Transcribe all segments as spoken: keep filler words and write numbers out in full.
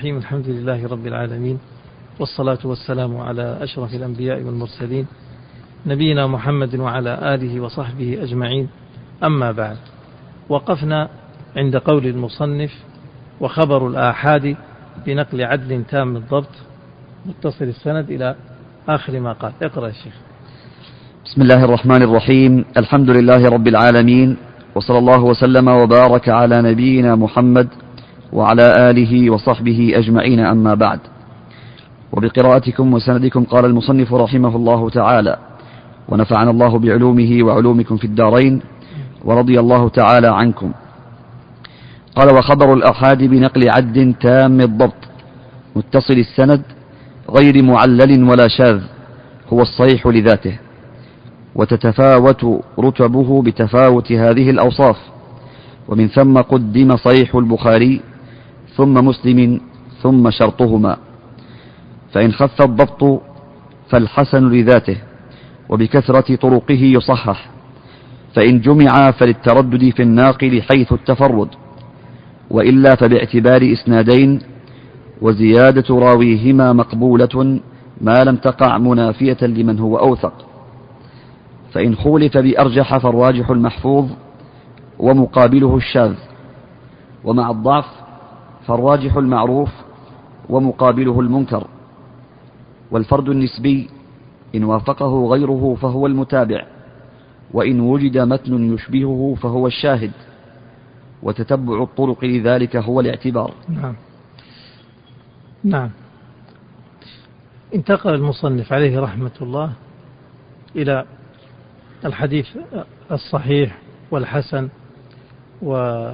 الرحيم. الحمد لله رب العالمين، والصلاة والسلام على أشرف الأنبياء والمرسلين نبينا محمد وعلى آله وصحبه أجمعين. أما بعد، وقفنا عند قول المصنف: وخبر الآحاد بنقل عدل تام الضبط متصل السند إلى آخر ما قال. اقرأ يا شيخ. بسم الله الرحمن الرحيم. الحمد لله رب العالمين، وصلى الله وسلم وبارك على نبينا محمد وعلى آله وصحبه أجمعين. أما بعد، وبقراءتكم وسندكم قال المصنف رحمه الله تعالى: ونفعنا الله بعلومه وعلومكم في الدارين، ورضي الله تعالى عنكم. قال: وخبر الآحاد بنقل عد تام الضبط متصل السند غير معلل ولا شاذ هو الصحيح لذاته، وتتفاوت رتبه بتفاوت هذه الأوصاف، ومن ثم قدم صحيح البخاري ثم مسلم ثم شرطهما، فإن خف الضبط فالحسن لذاته وبكثرة طرقه يصحح، فإن جمع فللتردد في الناقل حيث التفرد، وإلا فباعتبار إسنادين وزيادة راويهما مقبولة ما لم تقع منافية لمن هو أوثق. فإن خولف بأرجح فالراجح المحفوظ ومقابله الشاذ، ومع الضعف فالراجح المعروف ومقابله المنكر. والفرد النسبي إن وافقه غيره فهو المتابع، وإن وجد متن يشبهه فهو الشاهد، وتتبع الطرق لذلك هو الاعتبار. نعم نعم انتقل المصنف عليه رحمة الله إلى الحديث الصحيح والحسن، و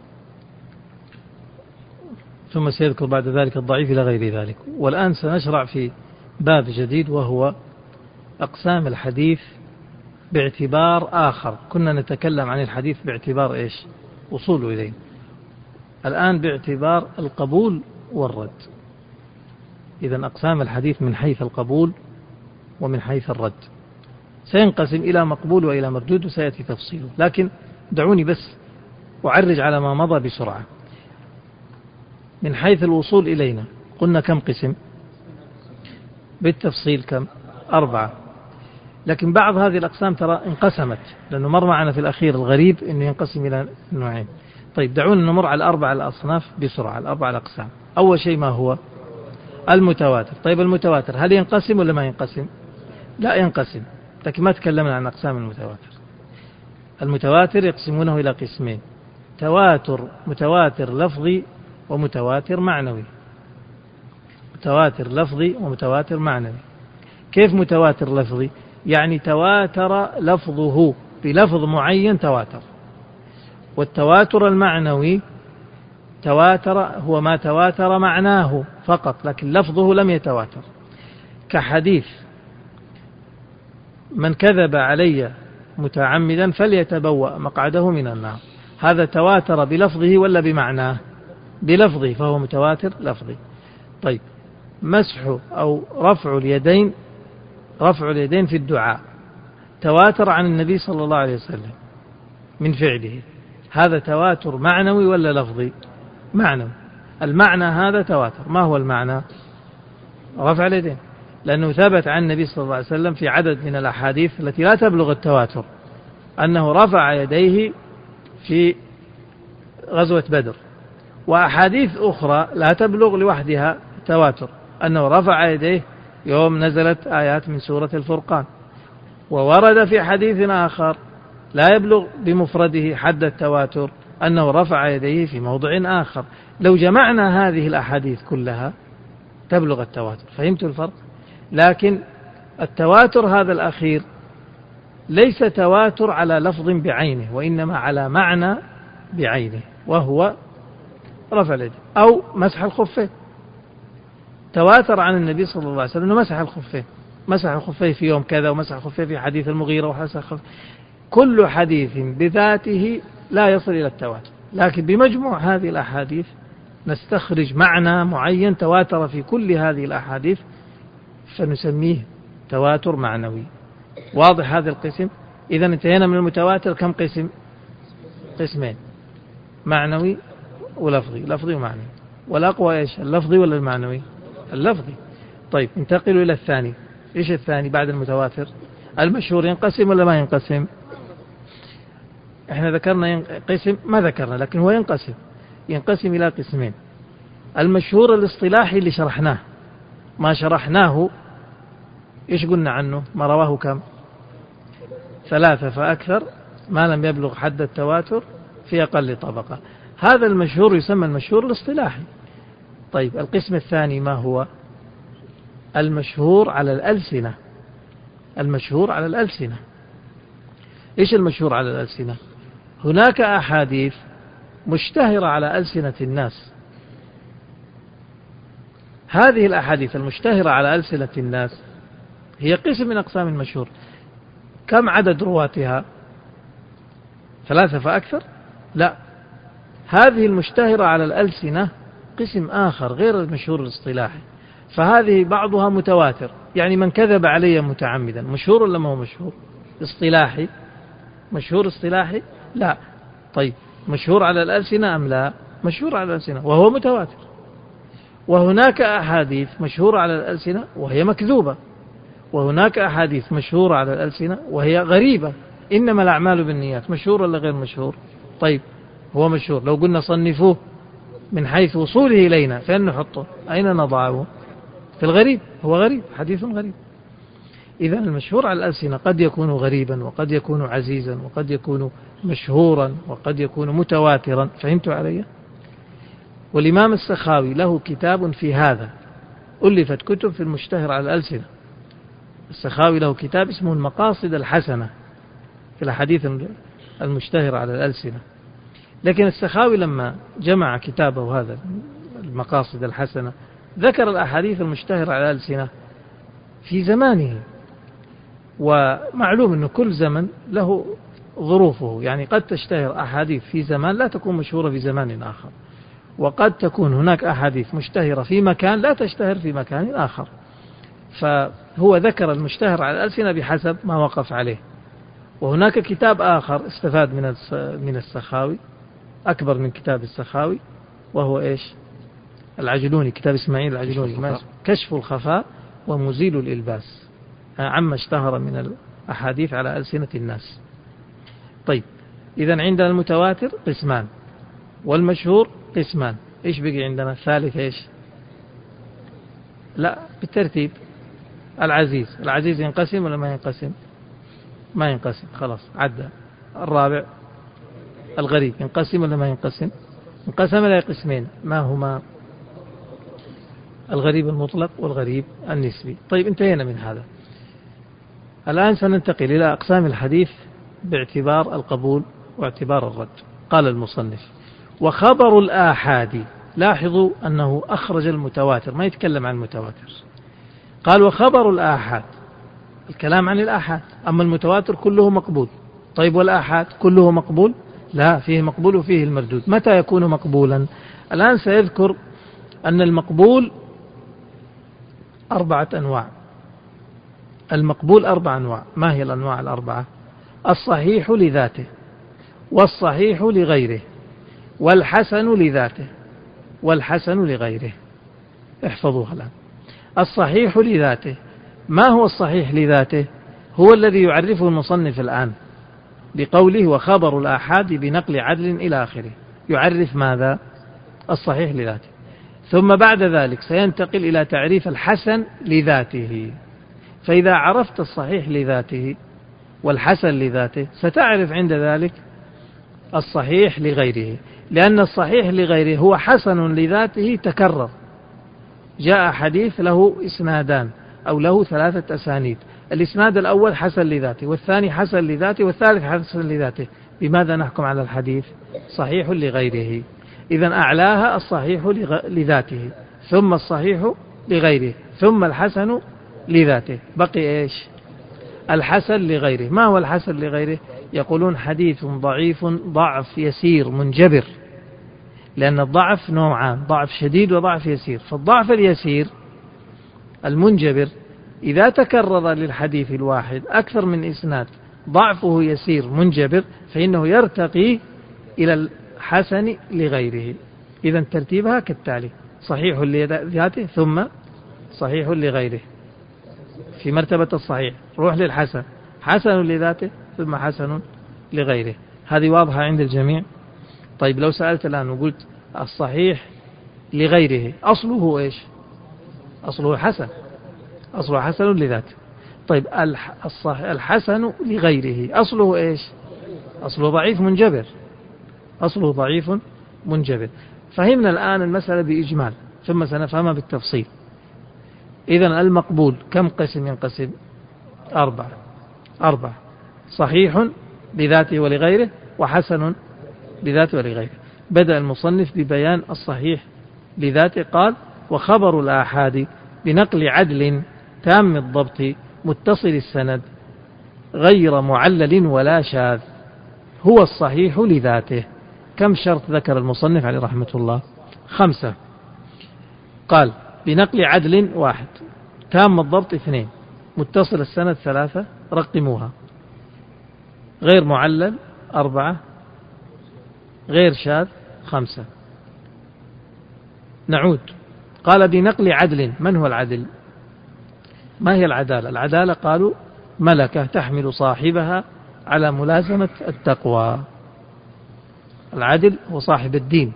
ثم سيذكر بعد ذلك الضعيف إلى غير ذلك. والآن سنشرع في باب جديد، وهو أقسام الحديث باعتبار آخر. كنا نتكلم عن الحديث باعتبار إيش؟ وصوله إليه. الآن باعتبار القبول والرد. إذن أقسام الحديث من حيث القبول ومن حيث الرد. سينقسم إلى مقبول وإلى مردود، وسيأتي تفصيله، لكن دعوني بس أعرج على ما مضى بسرعة. من حيث الوصول إلينا قلنا كم قسم؟ بالتفصيل كم؟ أربعة. لكن بعض هذه الأقسام ترى انقسمت، لأنه مر معنا في الأخير الغريب أنه ينقسم إلى نوعين. طيب دعونا نمر على الأربع الأصناف بسرعة، الأربع الأقسام. أول شيء ما هو؟ المتواتر. طيب المتواتر هل ينقسم ولا ما ينقسم؟ لا ينقسم، لكن ما تكلمنا عن أقسام المتواتر. المتواتر يقسمونه إلى قسمين: تواتر متواتر لفظي ومتواتر معنوي. متواتر لفظي ومتواتر معنوي. كيف متواتر لفظي؟ يعني تواتر لفظه بلفظ معين تواتر. والتواتر المعنوي تواتر هو ما تواتر معناه فقط، لكن لفظه لم يتواتر، كحديث من كذب علي متعمدا فليتبوأ مقعده من النار. هذا تواتر بلفظه ولا بمعناه؟ بلفظه، فهو متواتر لفظي. طيب مسح أو رفع اليدين، رفع اليدين في الدعاء تواتر عن النبي صلى الله عليه وسلم من فعله، هذا تواتر معنوي ولا لفظي؟ معنوي. المعنى هذا تواتر. ما هو المعنى؟ رفع اليدين، لأنه ثبت عن النبي صلى الله عليه وسلم في عدد من الأحاديث التي لا تبلغ التواتر أنه رفع يديه في غزوة بدر، وأحاديث أخرى لا تبلغ لوحدها تواتر أنه رفع يديه يوم نزلت آيات من سورة الفرقان. وورد في حديث آخر لا يبلغ بمفرده حد التواتر أنه رفع يديه في موضع آخر. لو جمعنا هذه الأحاديث كلها تبلغ التواتر. فهمتوا الفرق؟ لكن التواتر هذا الأخير ليس تواتر على لفظ بعينه، وإنما على معنى بعينه، وهو رفع اليد أو مسح الخفين. تواتر عن النبي صلى الله عليه وسلم أنه مسح الخفين، مسح الخفين في يوم كذا، ومسح الخفين في حديث المغيرة وحسن. كل حديث بذاته لا يصل إلى التواتر، لكن بمجموع هذه الأحاديث نستخرج معنى معين تواتر في كل هذه الأحاديث، فنسميه تواتر معنوي. واضح هذا القسم؟ إذا انتهينا من المتواتر. كم قسم؟ قسمين: معنوي ولفظي، لفظي ومعنوي. والأقوى إيش؟ اللفظي ولا المعنوي؟ اللفظي. طيب انتقلوا إلى الثاني. إيش الثاني بعد المتواتر؟ المشهور ينقسم ولا ما ينقسم؟ احنا ذكرنا ينقسم، ما ذكرنا لكن هو ينقسم ينقسم إلى قسمين. المشهور الاصطلاحي اللي شرحناه، ما شرحناه إيش قلنا عنه؟ ما رواه كم؟ ثلاثة فأكثر ما لم يبلغ حد التواتر في أقل طبقة. هذا المشهور يسمى المشهور الاصطلاحي. طيب القسم الثاني ما هو؟ المشهور على الألسنة. المشهور على الألسنة. إيش المشهور على الألسنة؟ هناك أحاديث مشتهرة على ألسنة الناس. هذه الأحاديث المشتهرة على ألسنة الناس هي قسم من أقسام المشهور. كم عدد رواتها؟ ثلاثة فأكثر؟ لا، هذه المشتهرة على الألسنة قسم آخر غير المشهور الاصطلاحي. فهذه بعضها متواتر، يعني من كذب علي متعمدا مشهور ولا ما هو مشهور؟ اصطلاحي. مشهور اصطلاحي؟ لا. طيب مشهور على الألسنة أم لا؟ مشهور على الألسنة وهو متواتر. وهناك أحاديث مشهورة على الألسنة وهي مكذوبة، وهناك أحاديث مشهورة على الألسنة وهي غريبة. إنما الأعمال بالنيات، مشهور ولا غير مشهور؟ طيب هو مشهور. لو قلنا صنفوه من حيث وصوله إلينا فين نحطه؟ أين نضعه؟ في الغريب. هو غريب، حديث غريب. إذا المشهور على الألسنة قد يكون غريبا، وقد يكون عزيزا، وقد يكون مشهورا، وقد يكون متواترا. فهمتوا علي؟ والإمام السخاوي له كتاب في هذا، ألفت كتب في المشتهر على الألسنة. السخاوي له كتاب اسمه المقاصد الحسنة في الحديث المشتهر على الألسنة. لكن السخاوي لما جمع كتابه هذا المقاصد الحسنة ذكر الأحاديث المشتهرة على الألسنة في زمانه. ومعلوم أن كل زمن له ظروفه، يعني قد تشتهر أحاديث في زمان لا تكون مشهورة في زمان آخر، وقد تكون هناك أحاديث مشتهرة في مكان لا تشتهر في مكان آخر. فهو ذكر المشتهر على الألسنة بحسب ما وقف عليه. وهناك كتاب آخر استفاد من من السخاوي، أكبر من كتاب السخاوي، وهو إيش؟ العجلوني، كتاب إسماعيل العجلوني، كشف الخفاء ومزيل الإلباس عما اشتهر من الأحاديث على ألسنة الناس. طيب إذن عندنا المتواتر قسمان، والمشهور قسمان. إيش بقي عندنا؟ الثالث إيش؟ لا بالترتيب. العزيز. العزيز ينقسم ولا ما ينقسم؟ ما ينقسم، خلاص عدى. الرابع الغريب ينقسم ولا ما ينقسم؟ انقسم إلى قسمين، ما هما؟ الغريب المطلق والغريب النسبي. طيب انتهينا من هذا. الآن سننتقل إلى أقسام الحديث باعتبار القبول واعتبار الرد. قال المصنف: وخبر الآحاد. لاحظوا أنه أخرج المتواتر، ما يتكلم عن المتواتر. قال: وخبر الآحاد، الكلام عن الآحاد. أما المتواتر كله مقبول. طيب والآحاد كله مقبول؟ لا، فيه مقبول وفيه المردود. متى يكون مقبولا؟ الآن سيذكر أن المقبول أربعة أنواع. المقبول أربع أنواع. ما هي الأنواع الأربعة؟ الصحيح لذاته، والصحيح لغيره، والحسن لذاته، والحسن لغيره. احفظوها الآن. الصحيح لذاته. ما هو الصحيح لذاته؟ هو الذي يعرفه المصنف الآن بقوله: وخبر الآحاد بنقل عدل إلى آخره. يعرف ماذا؟ الصحيح لذاته. ثم بعد ذلك سينتقل إلى تعريف الحسن لذاته. فإذا عرفت الصحيح لذاته والحسن لذاته ستعرف عند ذلك الصحيح لغيره، لأن الصحيح لغيره هو حسن لذاته تكرر. جاء حديث له إسنادان أو له ثلاثة أسانيد، الإسناد الأول حسن لذاته، والثاني حسن لذاته، والثالث حسن لذاته. بماذا نحكم على الحديث؟ صحيح لغيره. إذن أعلاها الصحيح لذاته، ثم الصحيح لغيره، ثم الحسن لذاته. بقي إيش؟ الحسن لغيره. ما هو الحسن لغيره؟ يقولون حديث ضعيف ضعف يسير منجبر، لأن الضعف نوعان: ضعف شديد وضعف يسير. فالضعف اليسير المنجبر إذا تكرر للحديث الواحد أكثر من إسناد ضعفه يسير منجبر فإنه يرتقي إلى الحسن لغيره. إذن ترتيبها كالتالي: صحيح لذاته ثم صحيح لغيره في مرتبة الصحيح، روح للحسن، حسن لذاته ثم حسن لغيره. هذه واضحة عند الجميع. طيب لو سألت الآن وقلت الصحيح لغيره أصله إيش؟ أصله حسن، أصله حسن لذاته. طيب الحسن لغيره أصله إيش؟ أصله ضعيف منجبر، أصله ضعيف منجبر. فهمنا الآن المسألة بإجمال ثم سنفهمها بالتفصيل. إذن المقبول كم قسم ينقسم؟ أربعة أربعة صحيح لذاته ولغيره وحسن لذاته ولغيره. بدأ المصنف ببيان الصحيح لذاته، قال وخبر الآحاد بنقل عدل تام الضبط متصل السند غير معلل ولا شاذ هو الصحيح لذاته. كم شرط ذكر المصنف عليه رحمة الله؟ خمسة. قال بنقل عدل واحد، تام الضبط اثنين، متصل السند ثلاثة، رقموها، غير معلل أربعة، غير شاذ خمسة. نعود. قال بنقل عدل، من هو العدل؟ ما هي العدالة؟ العدالة قالوا ملكة تحمل صاحبها على ملازمة التقوى. العدل هو صاحب الدين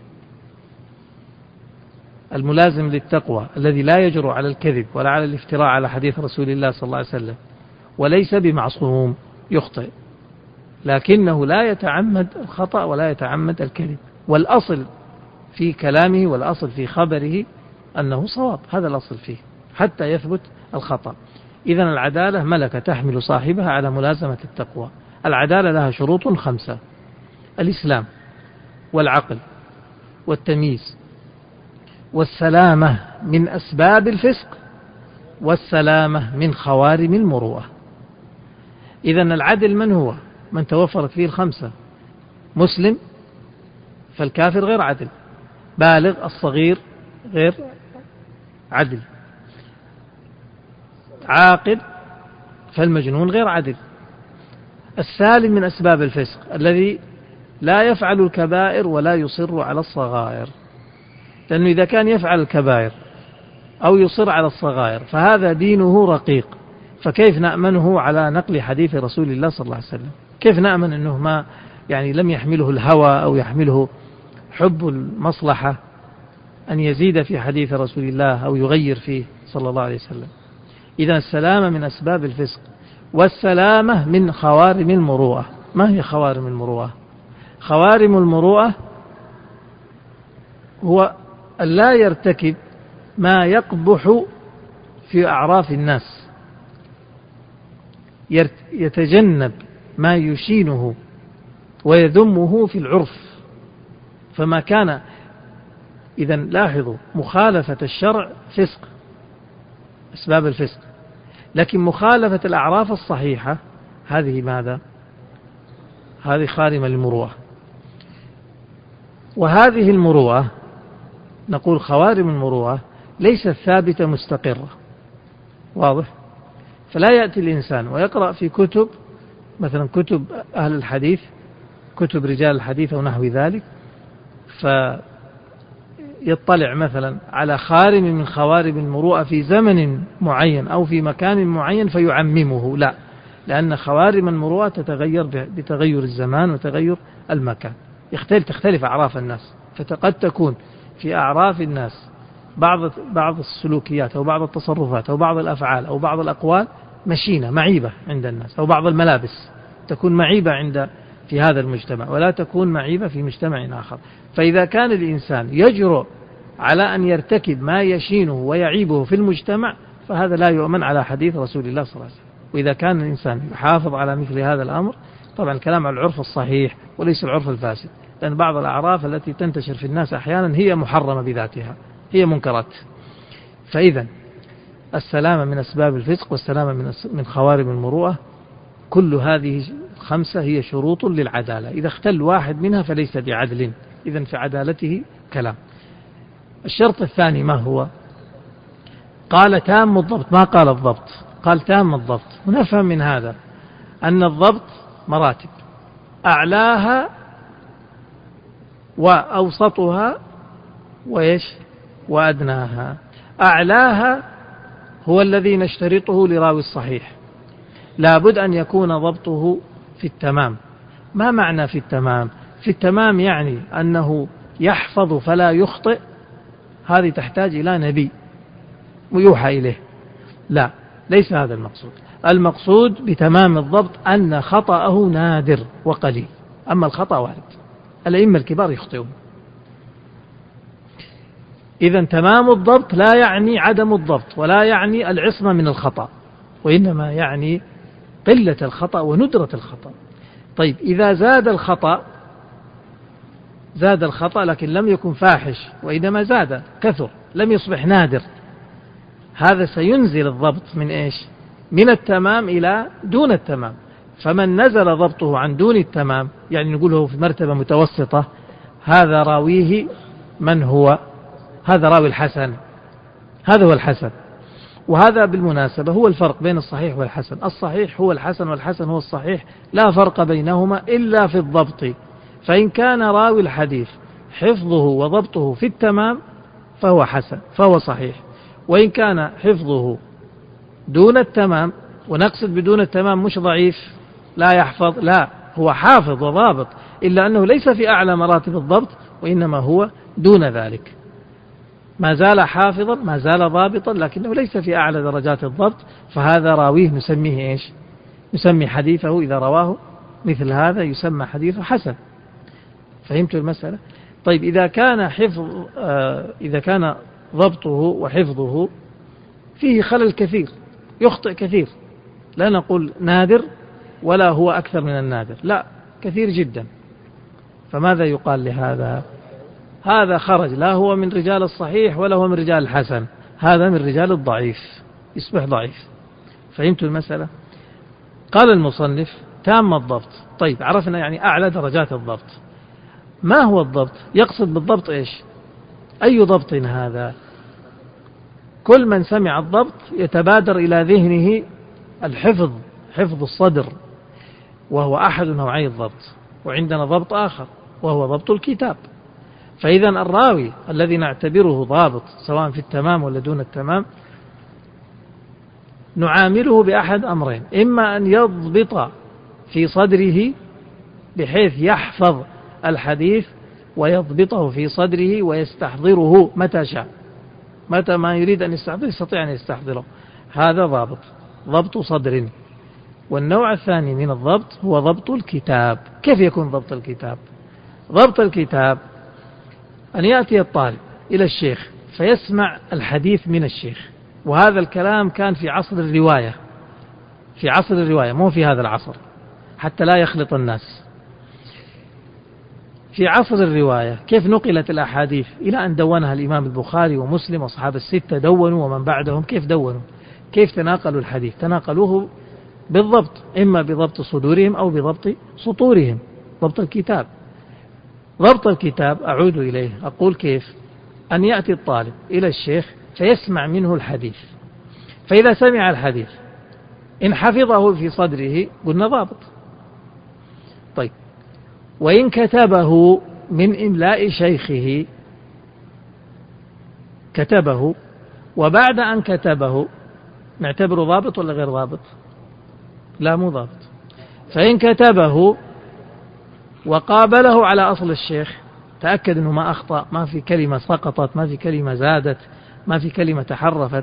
الملازم للتقوى الذي لا يجرؤ على الكذب ولا على الافتراء على حديث رسول الله صلى الله عليه وسلم، وليس بمعصوم، يخطئ لكنه لا يتعمد الخطأ ولا يتعمد الكذب، والأصل في كلامه والأصل في خبره أنه صواب، هذا الأصل فيه حتى يثبت الخطأ. إذن العدالة ملكة تحمل صاحبها على ملازمة التقوى. العدالة لها شروط خمسة: الإسلام والعقل والتمييز والسلامة من أسباب الفسق والسلامة من خوارم المروءة. إذن العدل من هو؟ من توفرت فيه الخمسة: مسلم فالكافر غير عدل، بالغ الصغير غير عدل، عاقل فالمجنون غير عدل، السالم من أسباب الفسق الذي لا يفعل الكبائر ولا يصر على الصغائر، لأنه إذا كان يفعل الكبائر أو يصر على الصغائر فهذا دينه رقيق، فكيف نأمنه على نقل حديث رسول الله صلى الله عليه وسلم؟ كيف نأمن أنه ما يعني لم يحمله الهوى أو يحمله حب المصلحة أن يزيد في حديث رسول الله أو يغير فيه صلى الله عليه وسلم؟ إذا السلامة من أسباب الفسق والسلامة من خوارم المروءة. ما هي خوارم المروءة؟ خوارم المروءة هو أن لا يرتكب ما يقبح في أعراف الناس، يتجنب ما يشينه ويذمه في العرف. فما كان إذا لاحظوا مخالفة الشرع فسق، أسباب الفسق، لكن مخالفة الأعراف الصحيحة هذه ماذا؟ هذه خارمة للمروءة. وهذه المروءة نقول خوارم المروءة ليست ثابتة مستقرة، واضح؟ فلا يأتي الإنسان ويقرأ في كتب مثلا كتب أهل الحديث، كتب رجال الحديث أو نحو ذلك، فيطلع مثلا على خارم من خوارم المروءة في زمن معين أو في مكان معين فيعممه، لا، لأن خوارم المروءة تتغير بتغير الزمان وتغير المكان، يختلف تختلف أعراف الناس، فقد تكون في أعراف الناس بعض بعض السلوكيات أو بعض التصرفات أو بعض الأفعال أو بعض الأقوال مشينة معيبة عند الناس، أو بعض الملابس تكون معيبة عند في هذا المجتمع ولا تكون معيبة في مجتمع آخر. فإذا كان الإنسان يجرؤ على أن يرتكب ما يشينه ويعيبه في المجتمع فهذا لا يؤمن على حديث رسول الله صلى الله عليه وسلم. وإذا كان الإنسان يحافظ على مثل هذا الأمر، طبعا الكلام على العرف الصحيح وليس العرف الفاسد، لأن بعض الأعراف التي تنتشر في الناس أحيانا هي محرمة بذاتها، هي منكرات. فإذا السلامة من أسباب الفسق والسلامة من من خوارم المروءة، كل هذه الخمسة هي شروط للعدالة، إذا اختل واحد منها فليس بعدل، إذن في عدالته كلام. الشرط الثاني ما هو؟ قال تام الضبط، ما قال الضبط، قال تام الضبط. ونفهم من هذا أن الضبط مراتب، أعلاها وأوسطها وإيش وأدناها. أعلاها هو الذي نشترطه لراوي الصحيح، لا بد أن يكون ضبطه في التمام. ما معنى في التمام؟ في التمام يعني أنه يحفظ فلا يخطئ، هذه تحتاج إلى نبي ويوحى إليه. لا، ليس هذا المقصود. المقصود بتمام الضبط أن خطأه نادر وقليل، أما الخطأ وارد، الأئمة الكبار يخطئون. إذن تمام الضبط لا يعني عدم الضبط، ولا يعني العصمة من الخطأ، وإنما يعني قلة الخطأ وندرة الخطأ. طيب، إذا زاد الخطأ زاد الخطأ لكن لم يكن فاحش، وإنما زاد كثر، لم يصبح نادر، هذا سينزل الضبط من إيش؟ من التمام إلى دون التمام. فمن نزل ضبطه عن دون التمام، يعني نقوله في مرتبة متوسطة، هذا راويه من هو؟ هذا راوي الحسن، هذا هو الحسن. وهذا بالمناسبة هو الفرق بين الصحيح والحسن. الصحيح هو الحسن والحسن هو الصحيح، لا فرق بينهما إلا في الضبط. فإن كان راوي الحديث حفظه وضبطه في التمام فهو حسن، فهو صحيح. وإن كان حفظه دون التمام، ونقصد بدون التمام مش ضعيف لا يحفظ، لا، هو حافظ وضابط، إلا أنه ليس في أعلى مراتب الضبط، وإنما هو دون ذلك، ما زال حافظا، ما زال ضابطا، لكنه ليس في أعلى درجات الضبط. فهذا راويه نسميه إيش؟ نسمي حديثه إذا رواه مثل هذا يسمى حديثه حسن. فهمت المسألة؟ طيب، إذا كان حفظ آه إذا كان ضبطه وحفظه فيه خلل كثير، يخطئ كثير، لا نقول نادر ولا هو أكثر من النادر، لا، كثير جدا، فماذا يقال لهذا؟ هذا خرج، لا هو من رجال الصحيح ولا هو من رجال الحسن، هذا من رجال الضعيف، يصبح ضعيف. فهمت المسألة؟ قال المصنف تام الضبط. طيب، عرفنا يعني أعلى درجات الضبط. ما هو الضبط؟ يقصد بالضبط إيش؟ أي ضبط هذا؟ كل من سمع الضبط يتبادر إلى ذهنه الحفظ، حفظ الصدر، وهو أحد نوعي الضبط. وعندنا ضبط آخر وهو ضبط الكتاب. فإذا الراوي الذي نعتبره ضابط سواء في التمام ولا دون التمام نعامله بأحد أمرين: إما أن يضبط في صدره بحيث يحفظ الحديث ويضبطه في صدره ويستحضره متى شاء، متى ما يريد أن يستحضره يستطيع أن يستحضره، هذا ضابط، ضبط صدر. والنوع الثاني من الضبط هو ضبط الكتاب. كيف يكون ضبط الكتاب؟ ضبط الكتاب أن يأتي الطالب إلى الشيخ فيسمع الحديث من الشيخ، وهذا الكلام كان في عصر الرواية، في عصر الرواية، مو في هذا العصر، حتى لا يخلط الناس. في عصر الرواية كيف نقلت الأحاديث إلى أن دونها الإمام البخاري ومسلم وأصحاب الستة دونوا، ومن بعدهم كيف دونوا، كيف تناقلوا الحديث؟ تناقلوه بالضبط، إما بضبط صدورهم أو بضبط سطورهم، ضبط الكتاب. ضبط الكتاب أعود إليه، أقول كيف؟ أن يأتي الطالب إلى الشيخ فيسمع منه الحديث، فإذا سمع الحديث إن حفظه في صدره قلنا ضابط. طيب، وإن كتبه من إملاء شيخه، كتبه وبعد أن كتبه نعتبره ضابط ولا غير ضابط؟ لا، مو ضابط. فإن كتبه وقابله على أصل الشيخ، تأكد أنه ما أخطأ، ما في كلمة سقطت، ما في كلمة زادت، ما في كلمة تحرفت،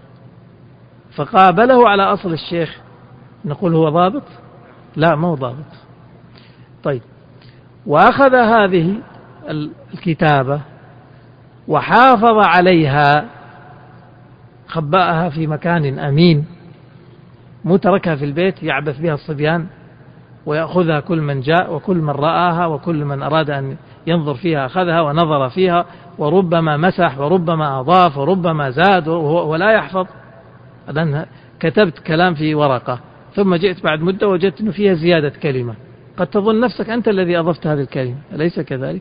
فقابله على أصل الشيخ، نقول هو ضابط؟ لا، مو ضابط. طيب، وأخذ هذه الكتابة وحافظ عليها، خبأها في مكان أمين، مو تركها في البيت يعبث بها الصبيان ويأخذها كل من جاء وكل من رآها وكل من أراد أن ينظر فيها أخذها ونظر فيها، وربما مسح وربما أضاف وربما زاد ولا يحفظ. أنا كتبت كلام في ورقة ثم جئت بعد مدة وجدت أنه فيها زيادة كلمة، قد تظن نفسك أنت الذي أضفت هذه الكلمة، أليس كذلك؟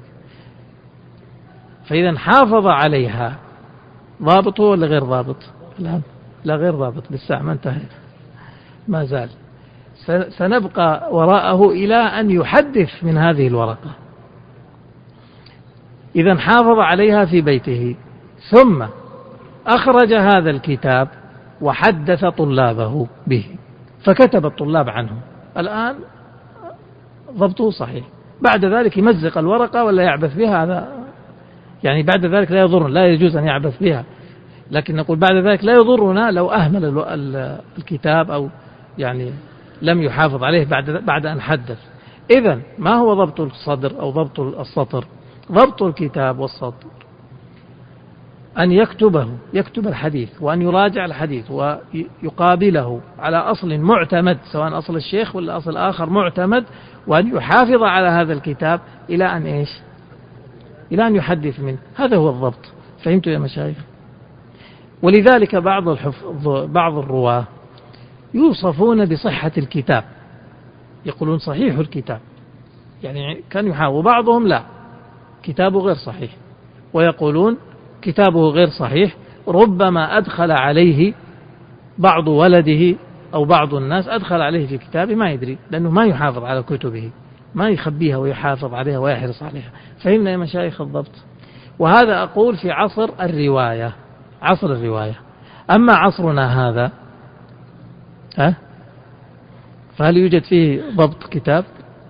فإذا حافظ عليها، ضابط ولا غير ضابط؟ لا, لا غير ضابط، لسه ما انتهى، ما زال، سنبقى وراءه إلى أن يحدث من هذه الورقة. إذا حافظ عليها في بيته، ثم أخرج هذا الكتاب وحدث طلابه به، فكتب الطلاب عنه، الآن ضبطه صحيح. بعد ذلك يمزق الورقة ولا يعبث بها، هذا يعني بعد ذلك لا يضر، لا يجوز أن يعبث بها، لكن نقول بعد ذلك لا يضرنا لو أهمل الكتاب أو يعني لم يحافظ عليه بعد بعد أن حدث. إذن ما هو ضبط الصدر أو ضبط السطر؟ ضبط الكتاب والسطر أن يكتبه، يكتب الحديث، وأن يراجع الحديث ويقابله على أصل معتمد، سواء أصل الشيخ ولا أصل آخر معتمد، وأن يحافظ على هذا الكتاب إلى أن إيش؟ إلى أن يحدث منه. هذا هو الضبط. فهمتوا يا مشايخ؟ ولذلك بعض الحفظ بعض الرواة يوصفون بصحة الكتاب، يقولون صحيح الكتاب، يعني كان يحاول، وبعضهم لا، كتابه غير صحيح، ويقولون كتابه غير صحيح، ربما أدخل عليه بعض ولده أو بعض الناس أدخل عليه في كتابه ما يدري، لأنه ما يحافظ على كتبه، ما يخبيها ويحافظ عليها ويحرص عليها. فهمنا يا مشايخ الضبط؟ وهذا أقول في عصر الرواية، عصر الرواية. أما عصرنا هذا ها، فهل يوجد فيه ضبط كتاب؟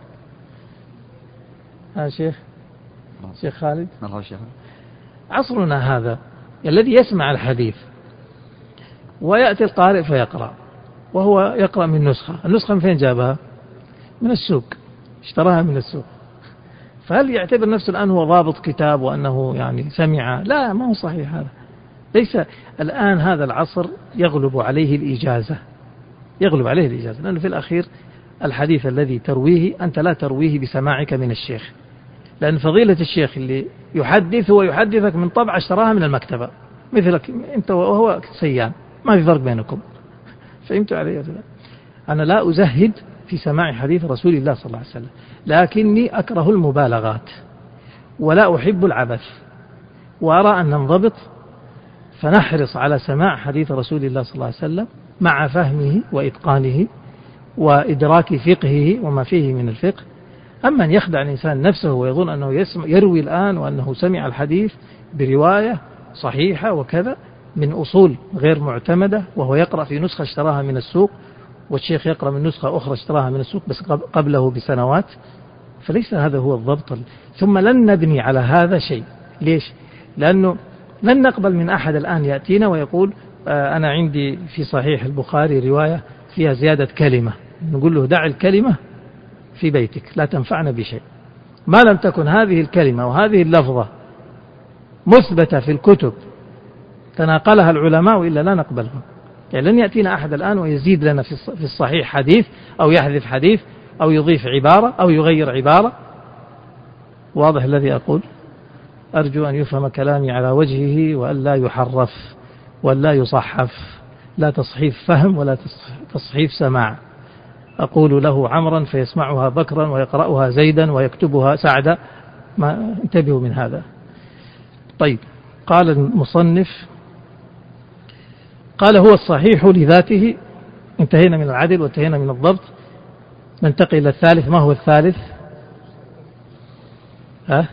ها شيخ شيخ خالد؟ عصرنا هذا الذي يسمع الحديث ويأتي القارئ فيقرأ، وهو يقرأ من نسخة، النسخة من فين جابها؟ من السوق، اشتراها من السوق. فهل يعتبر نفسه الآن هو ضابط كتاب وأنه يعني سمع؟ لا، ما هو صحيح هذا. ليس الآن هذا العصر يغلب عليه الإجازة، يغلب عليه الإجازة، لأنه في الأخير الحديث الذي ترويه أنت لا ترويه بسماعك من الشيخ، لأن فضيلة الشيخ اللي يحدث هو يحدثك من طبعة اشتراها من المكتبة، مثلك أنت وهو سيان، ما في فرق بينكم. فهمتوا علي؟ أنا لا أزهد في سماع حديث رسول الله صلى الله عليه وسلم، لكني أكره المبالغات ولا أحب العبث، وأرى أن ننضبط فنحرص على سماع حديث رسول الله صلى الله عليه وسلم مع فهمه وإتقانه وإدراك فقهه وما فيه من الفقه. أما أن يخدع الإنسان نفسه ويظن أنه يسمع يروي الآن وأنه سمع الحديث برواية صحيحة وكذا من أصول غير معتمدة، وهو يقرأ في نسخة اشتراها من السوق، والشيخ يقرأ من نسخة أخرى اشتراها من السوق بس قبله بسنوات، فليس هذا هو الضبط. ثم لن نبني على هذا شيء. ليش؟ لأنه لن نقبل من أحد الآن يأتينا ويقول آه أنا عندي في صحيح البخاري رواية فيها زيادة كلمة، نقول له دع الكلمة في بيتك لا تنفعنا بشيء، ما لم تكن هذه الكلمة وهذه اللفظة مثبتة في الكتب تناقلها العلماء وإلا لا نقبلها. يعني لن يأتينا أحد الآن ويزيد لنا في الصحيح حديث أو يحذف حديث أو يضيف عبارة أو يغير عبارة. واضح الذي أقول؟ أرجو أن يفهم كلامي على وجهه وأن لا يحرف وأن لا يصحف، لا تصحيف فهم ولا تصحيف سماع. أقول له عمرا فيسمعها بكرا ويقرأها زيدا ويكتبها سعدا، ما انتبهوا من هذا. طيب، قال المصنف قال هو الصحيح لذاته. انتهينا من العدل وانتهينا من الضبط، ننتقل إلى الثالث. ما هو الثالث؟ ها؟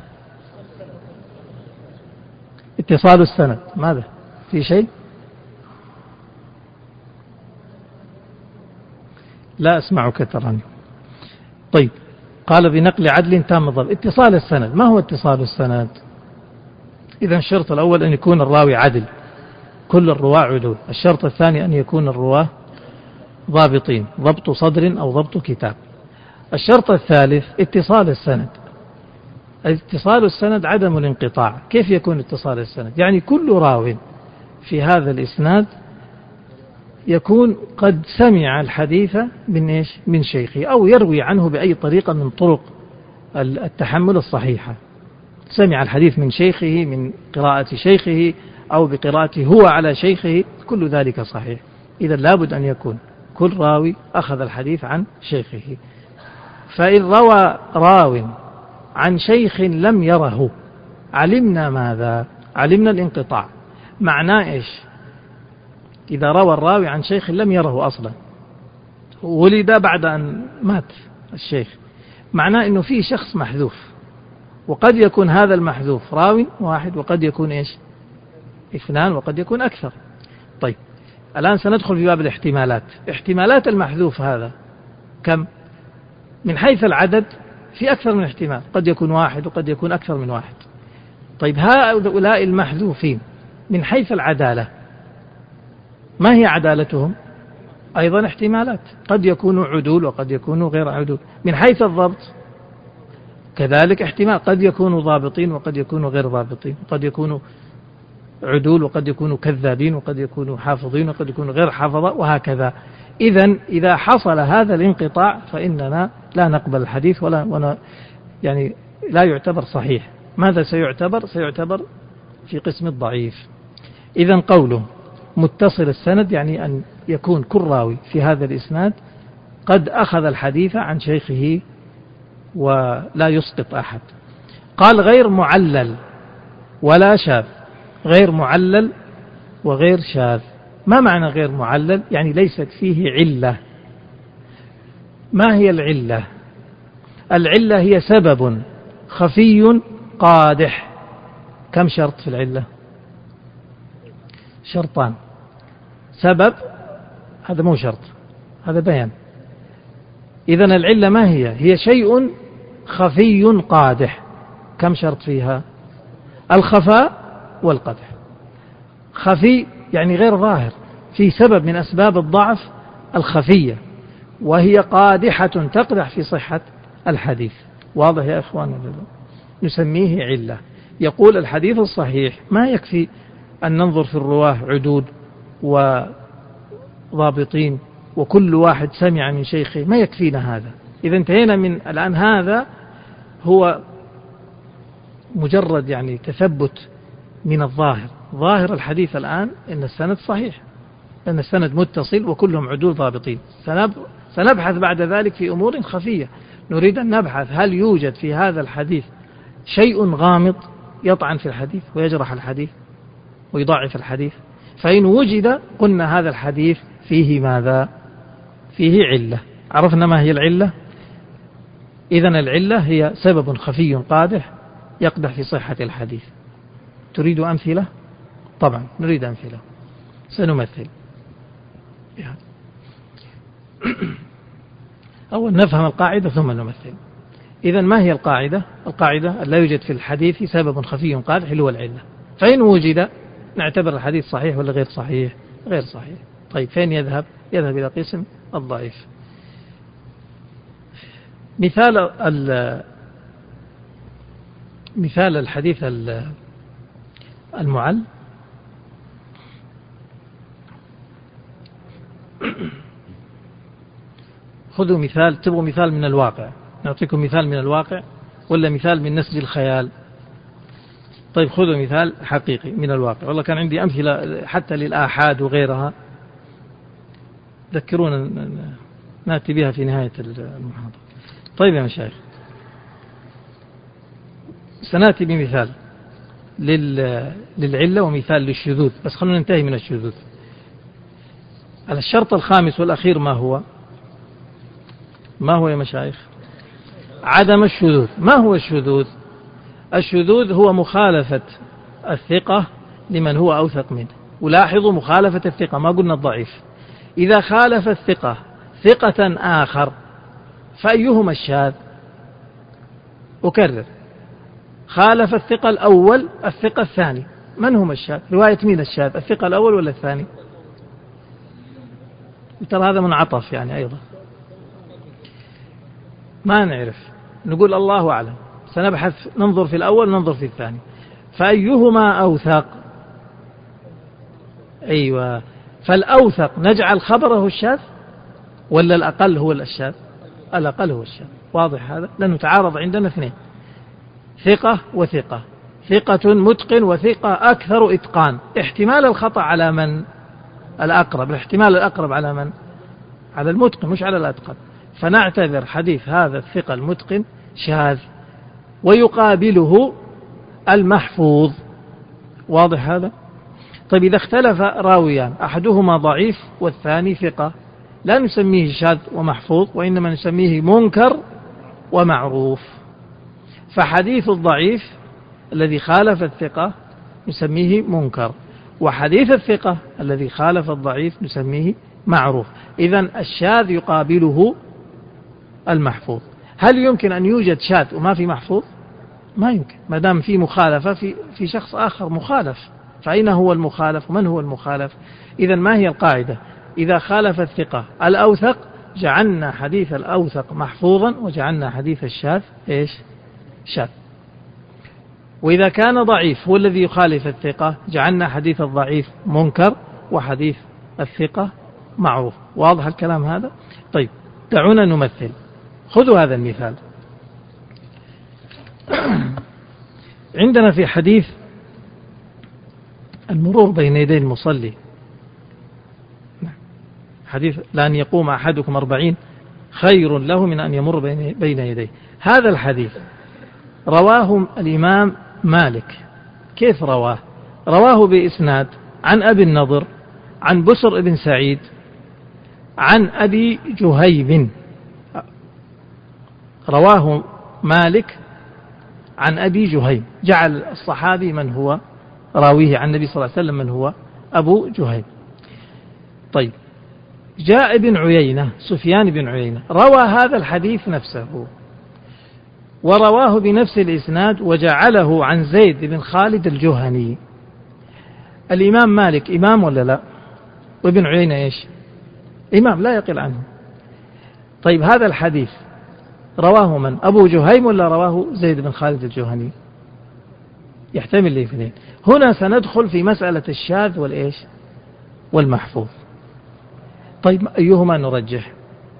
اتصال السند. ماذا؟ في شيء؟ لا أسمعك تراني. طيب، قال بنقل عدل تام الضبط. اتصال السند، ما هو اتصال السند؟ إذا الشرط الأول أن يكون الراوي عدل، كل الرواة عدول. الشرط الثاني أن يكون الرواة ضابطين، ضبط صدر أو ضبط كتاب. الشرط الثالث اتصال السند. اتصال السند عدم الانقطاع. كيف يكون اتصال السند؟ يعني كل راو في هذا الإسناد يكون قد سمع الحديث من إيش؟ من شيخه، أو يروي عنه بأي طريقة من طرق التحمل الصحيحة. سمع الحديث من شيخه، من قراءة شيخه، أو بقراءته هو على شيخه، كل ذلك صحيح. إذا لابد أن يكون كل راوي أخذ الحديث عن شيخه. فإن روى راو عن شيخ لم يره علمنا ماذا؟ علمنا الانقطاع. معناه إيش؟ إذا روى الراوي عن شيخ لم يره أصلا، ولد بعد أن مات الشيخ، معناه أنه فيه شخص محذوف، وقد يكون هذا المحذوف راوي واحد وقد يكون إيش؟ اثنان وقد يكون أكثر. طيب الآن سندخل في باب الاحتمالات. احتمالات المحذوف هذا كم؟ من حيث العدد في أكثر من احتمال، قد يكون واحد وقد يكون أكثر من واحد. طيب هؤلاء المحذوفين من حيث العدالة ما هي عدالتهم؟ أيضا احتمالات، قد يكونوا عدول وقد يكونوا غير عدول. من حيث الضبط كذلك احتمال، قد يكونوا ضابطين وقد يكونوا غير ضابطين، قد يكونوا عدول وقد يكونوا كذابين وقد يكونوا حافظين وقد يكونوا غير حافظة، وهكذا. إذن إذا حصل هذا الانقطاع فإننا لا نقبل الحديث ولا ولا يعني لا يعتبر صحيح. ماذا سيعتبر؟ سيعتبر في قسم الضعيف. إذن قوله متصل السند يعني أن يكون كل راوي في هذا الإسناد قد أخذ الحديث عن شيخه ولا يسقط أحد. قال غير معلل ولا شاذ. غير معلل وغير شاذ. ما معنى غير معلل؟ يعني ليست فيه علة. ما هي العلة؟ العلة هي سبب خفي قادح. كم شرط في العلة؟ شرطان. سبب هذا مو شرط، هذا بيان. إذن العلة ما هي؟ هي شيء خفي قادح. كم شرط فيها؟ الخفاء والقدح. خفي يعني غير ظاهر، في سبب من أسباب الضعف الخفية، وهي قادحة تقدح في صحة الحديث. واضح يا إخوان؟ نسميه علة. يقول الحديث الصحيح ما يكفي أن ننظر في الرواه عدود وضابطين وكل واحد سمع من شيخه، ما يكفينا هذا. إذا انتهينا من الآن، هذا هو مجرد يعني تثبت من الظاهر. ظاهر الحديث الآن إن السند صحيح، أن السند متصل وكلهم عدول ضابطين. سنبحث بعد ذلك في أمور خفية. نريد أن نبحث هل يوجد في هذا الحديث شيء غامض يطعن في الحديث ويجرح الحديث ويضاعف الحديث. فإن وجد قلنا هذا الحديث فيه ماذا؟ فيه علة. عرفنا ما هي العلة؟ إذن العلة هي سبب خفي قادح يقدح في صحة الحديث. تريد أمثلة؟ طبعا نريد أمثلة. سنمثل. أول نفهم القاعدة ثم نمثل. إذن ما هي القاعدة؟ القاعدة لا يوجد في الحديث سبب خفي قادح اللي هو العلة. فإن وجد نعتبر الحديث صحيح ولا غير صحيح؟ غير صحيح. طيب فين يذهب؟ يذهب إلى قسم الضعيف. مثال مثال الحديث المعل خذوا مثال. تبغوا مثال من الواقع؟ نعطيكم مثال من الواقع ولا مثال من نسج الخيال؟ طيب خذوا مثال حقيقي من الواقع. والله كان عندي أمثلة حتى للآحاد وغيرها، ذكرونا نأتي بها في نهاية المحاضرة. طيب يا مشايخ، سنأتي بمثال للعلة ومثال للشذوذ، بس خلونا ننتهي من الشذوذ. الشرط الخامس والأخير ما هو؟ ما هو يا مشايخ؟ عدم الشذوذ. ما هو الشذوذ؟ الشذوذ هو مخالفة الثقة لمن هو أوثق منه. ولاحظوا مخالفة الثقة، ما قلنا الضعيف. إذا خالف الثقة ثقة آخر فأيهما الشاذ؟ أكرر، خالف الثقة الأول الثقة الثاني، من هما الشاذ؟ رواية مين الشاذ؟ الثقة الأول ولا الثاني؟ ترى هذا منعطف يعني أيضا ما نعرف، نقول الله أعلم. سنبحث، ننظر في الأول ننظر في الثاني. فأيهما أوثق؟ أيوة، فالأوثق نجعل خبره الشاذ ولا الأقل هو الشاذ؟ الأقل هو الشاذ. واضح هذا؟ لأنه تعارض عندنا اثنين، ثقة وثقة، ثقة متقن وثقة أكثر إتقان. احتمال الخطأ على من؟ الأقرب. الاحتمال الأقرب على من؟ على المتقن مش على الأتقن. فنعتذر حديث هذا الثقة المتقن شاذ، ويقابله المحفوظ. واضح هذا؟ طيب إذا اختلف راويان أحدهما ضعيف والثاني ثقة، لا نسميه شاذ ومحفوظ، وإنما نسميه منكر ومعروف. فحديث الضعيف الذي خالف الثقة نسميه منكر، وحديث الثقة الذي خالف الضعيف نسميه معروف. إذن الشاذ يقابله المحفوظ. هل يمكن أن يوجد شاذ وما في محفوظ؟ ما يمكن، ما دام في مخالفة في في شخص آخر مخالف، فأين هو المخالف ومن هو المخالف؟ إذن ما هي القاعدة؟ إذا خالف الثقة الأوثق جعلنا حديث الأوثق محفوظا وجعلنا حديث الشاذ إيش؟ شاذ. وإذا كان ضعيف هو الذي يخالف الثقة جعلنا حديث الضعيف منكر وحديث الثقة معروف. واضح الكلام هذا؟ طيب دعونا نمثل. خذوا هذا المثال. عندنا في حديث المرور بين يدي المصلي، حديث لأن يقوم أحدكم أربعين خير له من أن يمر بين يديه. هذا الحديث رواه الإمام مالك. كيف رواه؟ رواه بإسناد عن أبي النضر عن بسر بن سعيد عن أبي جهيب. رواه مالك عن أبي جهيب، جعل الصحابي من هو راويه عن النبي صلى الله عليه وسلم من هو أبو جهيب. طيب جاء ابن عيينة، سفيان بن عيينة، روى هذا الحديث نفسه ورواه بنفس الإسناد وجعله عن زيد بن خالد الجهني. الإمام مالك إمام ولا لا؟ وابن عيينة إيش؟ إمام لا يقل عنه. طيب هذا الحديث رواه من؟ أبو جهيم ولا رواه زيد بن خالد الجهني؟ يحتمل لي اثنين. هنا سندخل في مسألة الشاذ والإيش؟ والمحفوظ. طيب أيهما نرجح؟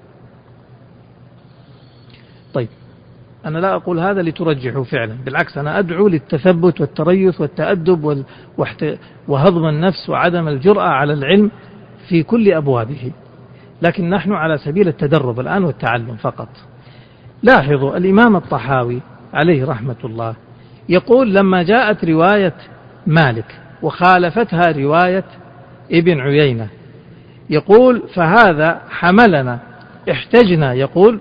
طيب أنا لا أقول هذا لترجحوا فعلا، بالعكس أنا أدعو للتثبت والتريث والتأدب وهضم النفس وعدم الجرأة على العلم في كل أبوابه، لكن نحن على سبيل التدرب الآن والتعلم فقط. لاحظوا الإمام الطحاوي عليه رحمة الله يقول لما جاءت رواية مالك وخالفتها رواية ابن عيينة، يقول فهذا حملنا احتجنا، يقول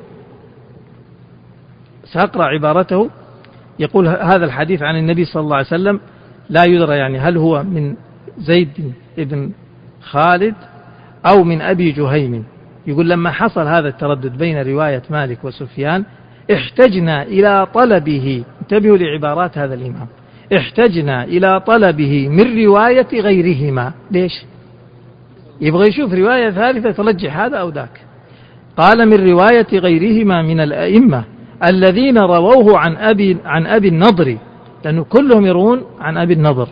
سأقرأ عبارته، يقول هذا الحديث عن النبي صلى الله عليه وسلم لا يدرى يعني هل هو من زيد بن خالد أو من أبي جهيم. يقول لما حصل هذا التردد بين رواية مالك وسفيان احتجنا إلى طلبه، انتبهوا لعبارات هذا الإمام، احتجنا إلى طلبه من رواية غيرهما. ليش؟ يبغى يشوف رواية ثالثة ترجح هذا أو ذاك. قال من رواية غيرهما من الأئمة الذين رووه عن أبي, عن أبي النضر، لأنه كلهم يروون عن أبي النضر.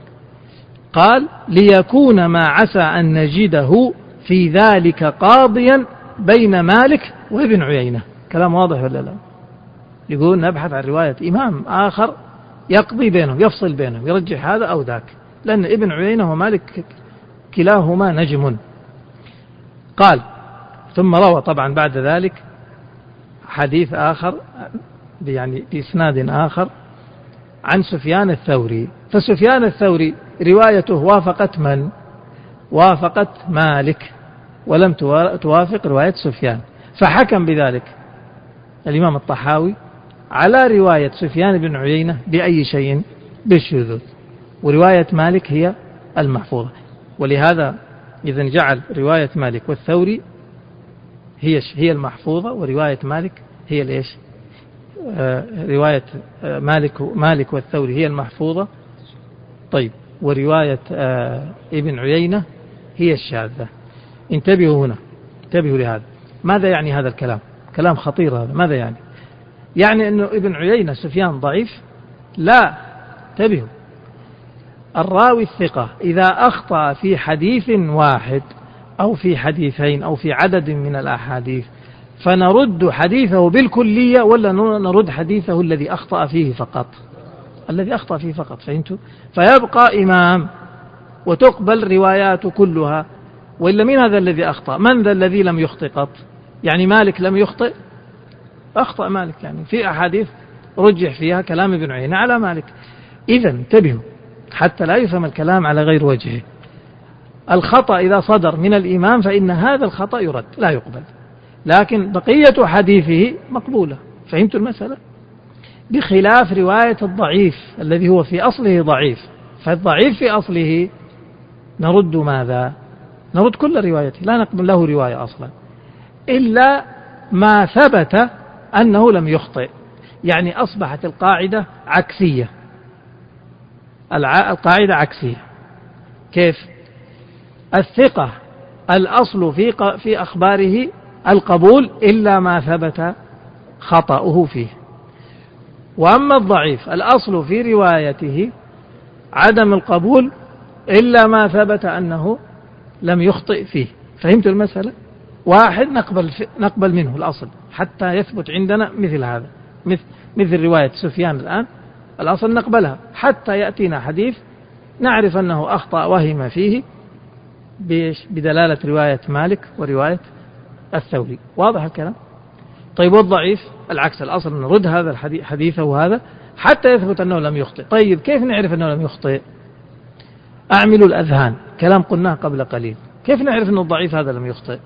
قال ليكون ما عسى أن نجده في ذلك قاضيا بين مالك وابن عيينة. كلام واضح ولا لا؟ يقول نبحث عن رواية إمام آخر يقضي بينهم، يفصل بينهم، يرجح هذا أو ذاك، لأن ابن عيينة ومالك كلاهما نجم. قال ثم روى طبعا بعد ذلك حديث آخر يعني بإسناد آخر عن سفيان الثوري، فسفيان الثوري روايته وافقت من؟ وافقت مالك ولم توافق رواية سفيان، فحكم بذلك الإمام الطحاوي على رواية سفيان بن عيينة بأي شيء؟ بالشذوذ، ورواية مالك هي المحفوظة. ولهذا إذن جعل رواية مالك والثوري هي هي المحفوظة، ورواية مالك هي الإيش؟ آه رواية آه مالك مالك والثوري هي المحفوظة. طيب ورواية آه ابن عيينة هي الشاذة. انتبهوا هنا، انتبهوا لهذا. ماذا يعني هذا الكلام؟ كلام خطير هذا. ماذا يعني؟ يعني أنه ابن عيينة سفيان ضعيف؟ لا، انتبهوا. الراوي الثقة إذا أخطأ في حديث واحد أو في حديثين أو في عدد من الأحاديث فنرد حديثه بالكلية ولا نرد حديثه الذي أخطأ فيه فقط؟ الذي أخطأ فيه فقط. فهمتوا؟ فيبقى إمام وتقبل رواياته كلها. وإلا مين هذا الذي أخطأ؟ من ذا الذي لم يخطئ قط؟ يعني مالك لم يخطئ؟ أخطأ مالك، يعني في أحاديث رجح فيها كلام ابن عيينة على مالك. إذن انتبهوا حتى لا يفهم الكلام على غير وجهه. الخطأ إذا صدر من الإمام فإن هذا الخطأ يرد لا يقبل، لكن بقية حديثه مقبولة. فهمتوا المسألة؟ بخلاف رواية الضعيف الذي هو في أصله ضعيف، فالضعيف في أصله نرد ماذا؟ نرد كل روايته، لا نقبل له رواية أصلا إلا ما ثبت أنه لم يخطئ. يعني أصبحت القاعدة عكسية، القاعدة عكسية. كيف؟ الثقة الأصل في في أخباره القبول إلا ما ثبت خطأه فيه، وأما الضعيف الأصل في روايته عدم القبول إلا ما ثبت أنه لم يخطئ فيه. فهمت المسألة؟ واحد نقبل نقبل منه الأصل حتى يثبت عندنا مثل هذا، مثل مثل رواية سفيان الآن، الأصل نقبلها حتى يأتينا حديث نعرف أنه أخطأ وهم فيه بدلالة رواية مالك ورواية الثوري. واضح الكلام؟ طيب والضعيف العكس، الأصل نرد هذا الحديث حديثه هذا حتى يثبت أنه لم يخطئ. طيب كيف نعرف أنه لم يخطئ؟ أعمل الأذهان، كلام قلناه قبل قليل. كيف نعرف أن الضعيف هذا لم يخطئ؟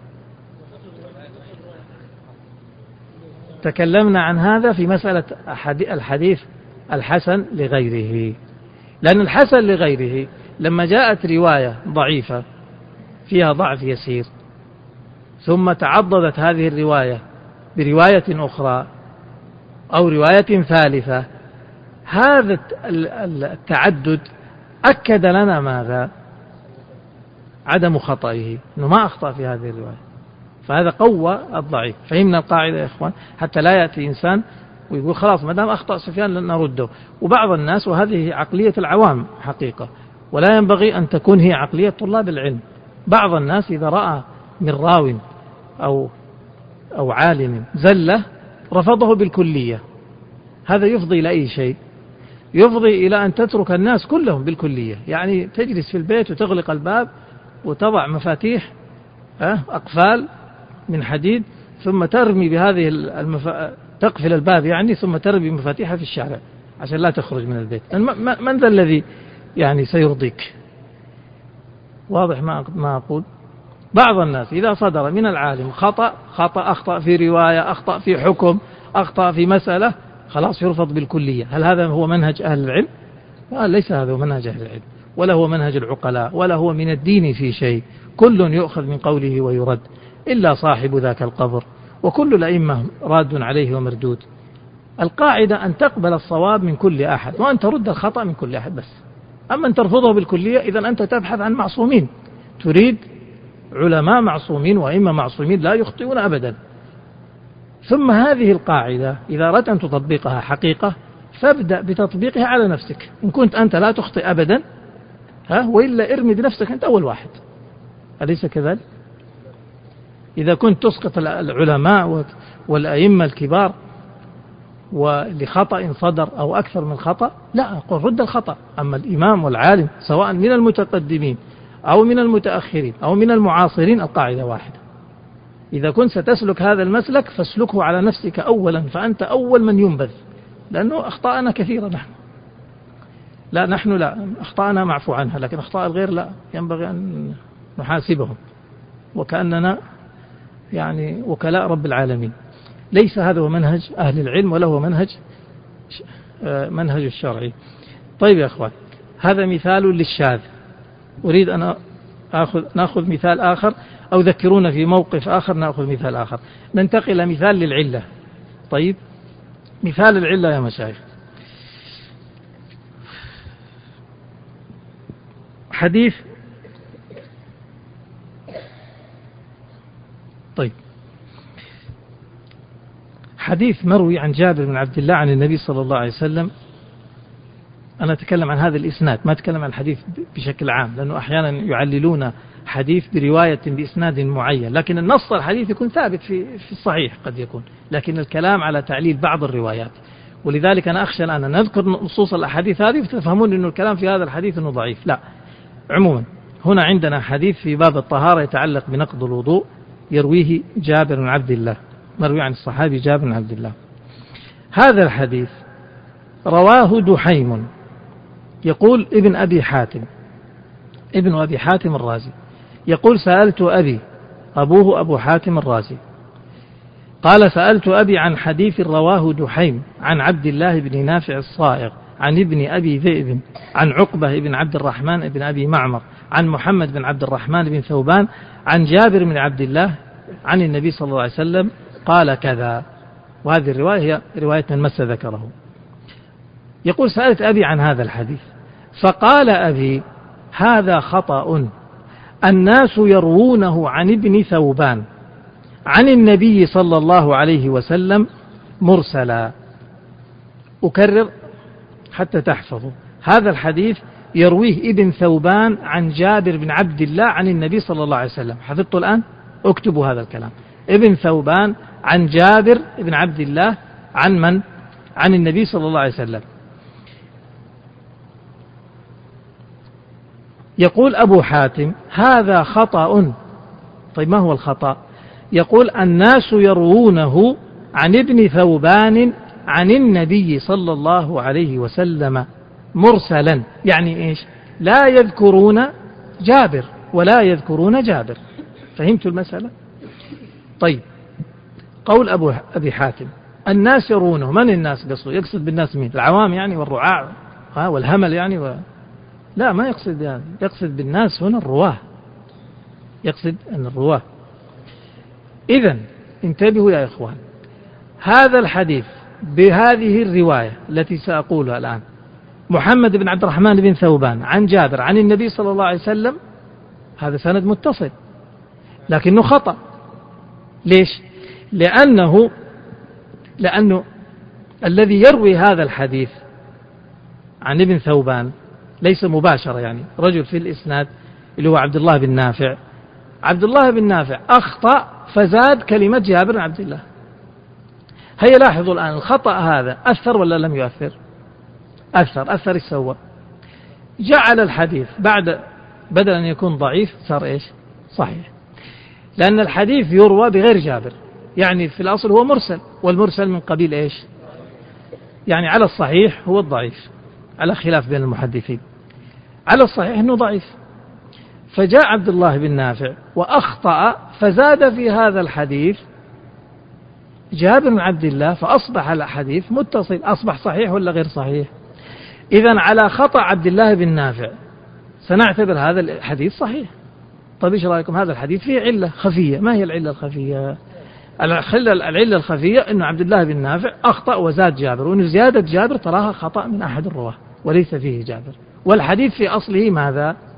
تكلمنا عن هذا في مسألة الحديث الحسن لغيره، لأن الحسن لغيره لما جاءت رواية ضعيفة فيها ضعف يسير ثم تعضدت هذه الرواية برواية أخرى أو رواية ثالثة، هذا التعدد أكد لنا ماذا؟ عدم خطئه، أنه ما أخطأ في هذه الرواية، فهذا قوى الضعيف. فهمنا القاعدة يا إخوان؟ حتى لا يأتي إنسان ويقول خلاص ما دام أخطأ سفيان لن نرده. وبعض الناس، وهذه عقلية العوام حقيقة ولا ينبغي أن تكون هي عقلية طلاب العلم، بعض الناس إذا رأى من راو أو أو عالم زلة رفضه بالكلية. هذا يفضي إلى أي شيء؟ يفضي إلى أن تترك الناس كلهم بالكلية، يعني تجلس في البيت وتغلق الباب وتضع مفاتيح أقفال من حديد ثم ترمي بهذه المف... تقفل الباب يعني ثم ترمي مفاتيحها في الشارع عشان لا تخرج من البيت. من ذا الذي يعني سيرضيك؟ واضح ما أقول؟ بعض الناس إذا صدر من العالم خطأ خطأ أخطأ في رواية، أخطأ في حكم، أخطأ في مسألة، خلاص يرفض بالكلية. هل هذا هو منهج أهل العلم؟ ليس هذا هو منهج أهل العلم، ولا هو منهج العقلاء، ولا هو من الدين في شيء. كل يؤخذ من قوله ويرد إلا صاحب ذاك القبر، وكل الأئمة راد عليه ومردود. القاعدة أن تقبل الصواب من كل أحد وأن ترد الخطأ من كل أحد بس. أما أن ترفضه بالكلية إذن أنت تبحث عن معصومين، تريد علماء معصومين وأئمة معصومين لا يخطئون أبدا. ثم هذه القاعدة إذا أردت أن تطبقها حقيقة فابدأ بتطبيقها على نفسك. إن كنت أنت لا تخطئ أبدا ها وإلا ارمي بنفسك أنت أول واحد، أليس كذلك؟ إذا كنت تسقط العلماء والأئمة الكبار ولخطأ صدر أو أكثر من خطأ، لا أقول رد الخطأ. أما الإمام والعالم سواء من المتقدمين أو من المتأخرين أو من المعاصرين القاعدة واحدة. إذا كنت ستسلك هذا المسلك فاسلكه على نفسك أولا، فأنت أول من ينبذ، لأنه أخطاءنا كثيرة نحن. لا نحن لا أخطاءنا معفو عنها، لكن أخطاء الغير لا ينبغي أن نحاسبهم وكأننا يعني وكلاء رب العالمين. ليس هذا هو منهج أهل العلم ولا هو منهج منهج الشرعي. طيب يا أخوان، هذا مثال للشاذ. أريد أن أخذ نأخذ مثال آخر، أو ذكرونا في موقف آخر نأخذ مثال آخر. ننتقل إلى مثال للعلة. طيب مثال العلة يا مشايخ، حديث طيب حديث مروي عن جابر بن عبد الله عن النبي صلى الله عليه وسلم. أنا أتكلم عن هذا الإسناد، ما أتكلم عن الحديث بشكل عام، لأنه أحيانا يعللون حديث برواية بإسناد معين، لكن النص الحديث يكون ثابت في في الصحيح قد يكون، لكن الكلام على تعليل بعض الروايات. ولذلك أنا أخشى الآن أن نذكر نصوص الأحاديث هذه فتفهمون أنه الكلام في هذا الحديث أنه ضعيف. لا، عموما هنا عندنا حديث في باب الطهارة يتعلق بنقض الوضوء، يرويه جابر بن عبد الله، مروي عن الصحابي جابر بن عبد الله. هذا الحديث رواه دحيم، يقول ابن أبي حاتم، ابن أبي حاتم الرازي، يقول سألت أبي، أبوه أبو حاتم الرازي، قال سألت أبي عن حديث رواه دحيم عن عبد الله بن نافع الصائغ عن ابن أبي ذئب عن عقبة بن عبد الرحمن بن أبي معمر عن محمد بن عبد الرحمن بن ثوبان عن جابر بن عبد الله عن النبي صلى الله عليه وسلم قال كذا. وهذه الرواية هي رواية من مس ذكره. يقول سألت أبي عن هذا الحديث فقال أبي هذا خطأ، الناس يروونه عن ابن ثوبان عن النبي صلى الله عليه وسلم مرسلا. أكرر حتى تحفظوا، هذا الحديث يرويه ابن ثوبان عن جابر بن عبد الله عن النبي صلى الله عليه وسلم. حفظتوا الآن؟ اكتبوا هذا الكلام. ابن ثوبان عن جابر بن عبد الله عن من؟ عن النبي صلى الله عليه وسلم. يقول أبو حاتم هذا خطأ. طيب ما هو الخطأ؟ يقول الناس يروونه عن ابن ثوبان عن النبي صلى الله عليه وسلم مرسلا، يعني إيش؟ لا يذكرون جابر ولا يذكرون جابر. فهمتوا المسألة؟ طيب قول أبو أبي حاتم الناس يرونه، من الناس قصده؟ يقصد بالناس مين؟ العوام يعني والرعاع والهمل يعني و... لا ما يقصد يعني. يقصد بالناس هنا الرواه، يقصد أن الرواه. إذن انتبهوا يا إخوان، هذا الحديث بهذه الرواية التي سأقولها الآن، محمد بن عبد الرحمن بن ثوبان عن جابر عن النبي صلى الله عليه وسلم، هذا سند متصل لكنه خطأ. ليش؟ لأنه لأنه الذي يروي هذا الحديث عن ابن ثوبان ليس مباشرة، يعني رجل في الإسناد اللي هو عبد الله بن نافع. عبد الله بن نافع أخطأ فزاد كلمة جابر بن عبد الله. هيا لاحظوا الآن الخطأ هذا أثر ولا لم يؤثر؟ أثر. أثر السوى، جعل الحديث بعد بدل أن يكون ضعيف صار إيش؟ صحيح، لأن الحديث يروى بغير جابر، يعني في الأصل هو مرسل، والمرسل من قبيل إيش؟ يعني على الصحيح هو الضعيف، على خلاف بين المحدثين. على الصحيح أنه ضعيف، فجاء عبد الله بن نافع وأخطأ فزاد في هذا الحديث جابر بن عبد الله، فأصبح الحديث متصل. أصبح صحيح ولا غير صحيح؟ إذن على خطأ عبد الله بن نافع سنعتبر هذا الحديث صحيح. طيب إيش رأيكم؟ هذا الحديث فيه علة خفية. ما هي العلة الخفية؟ العلة الخفية أنه عبد الله بن نافع أخطأ وزاد جابر، وأن زيادة جابر تراها خطأ من أحد الرواه وليس فيه جابر، والحديث في أصله ماذا؟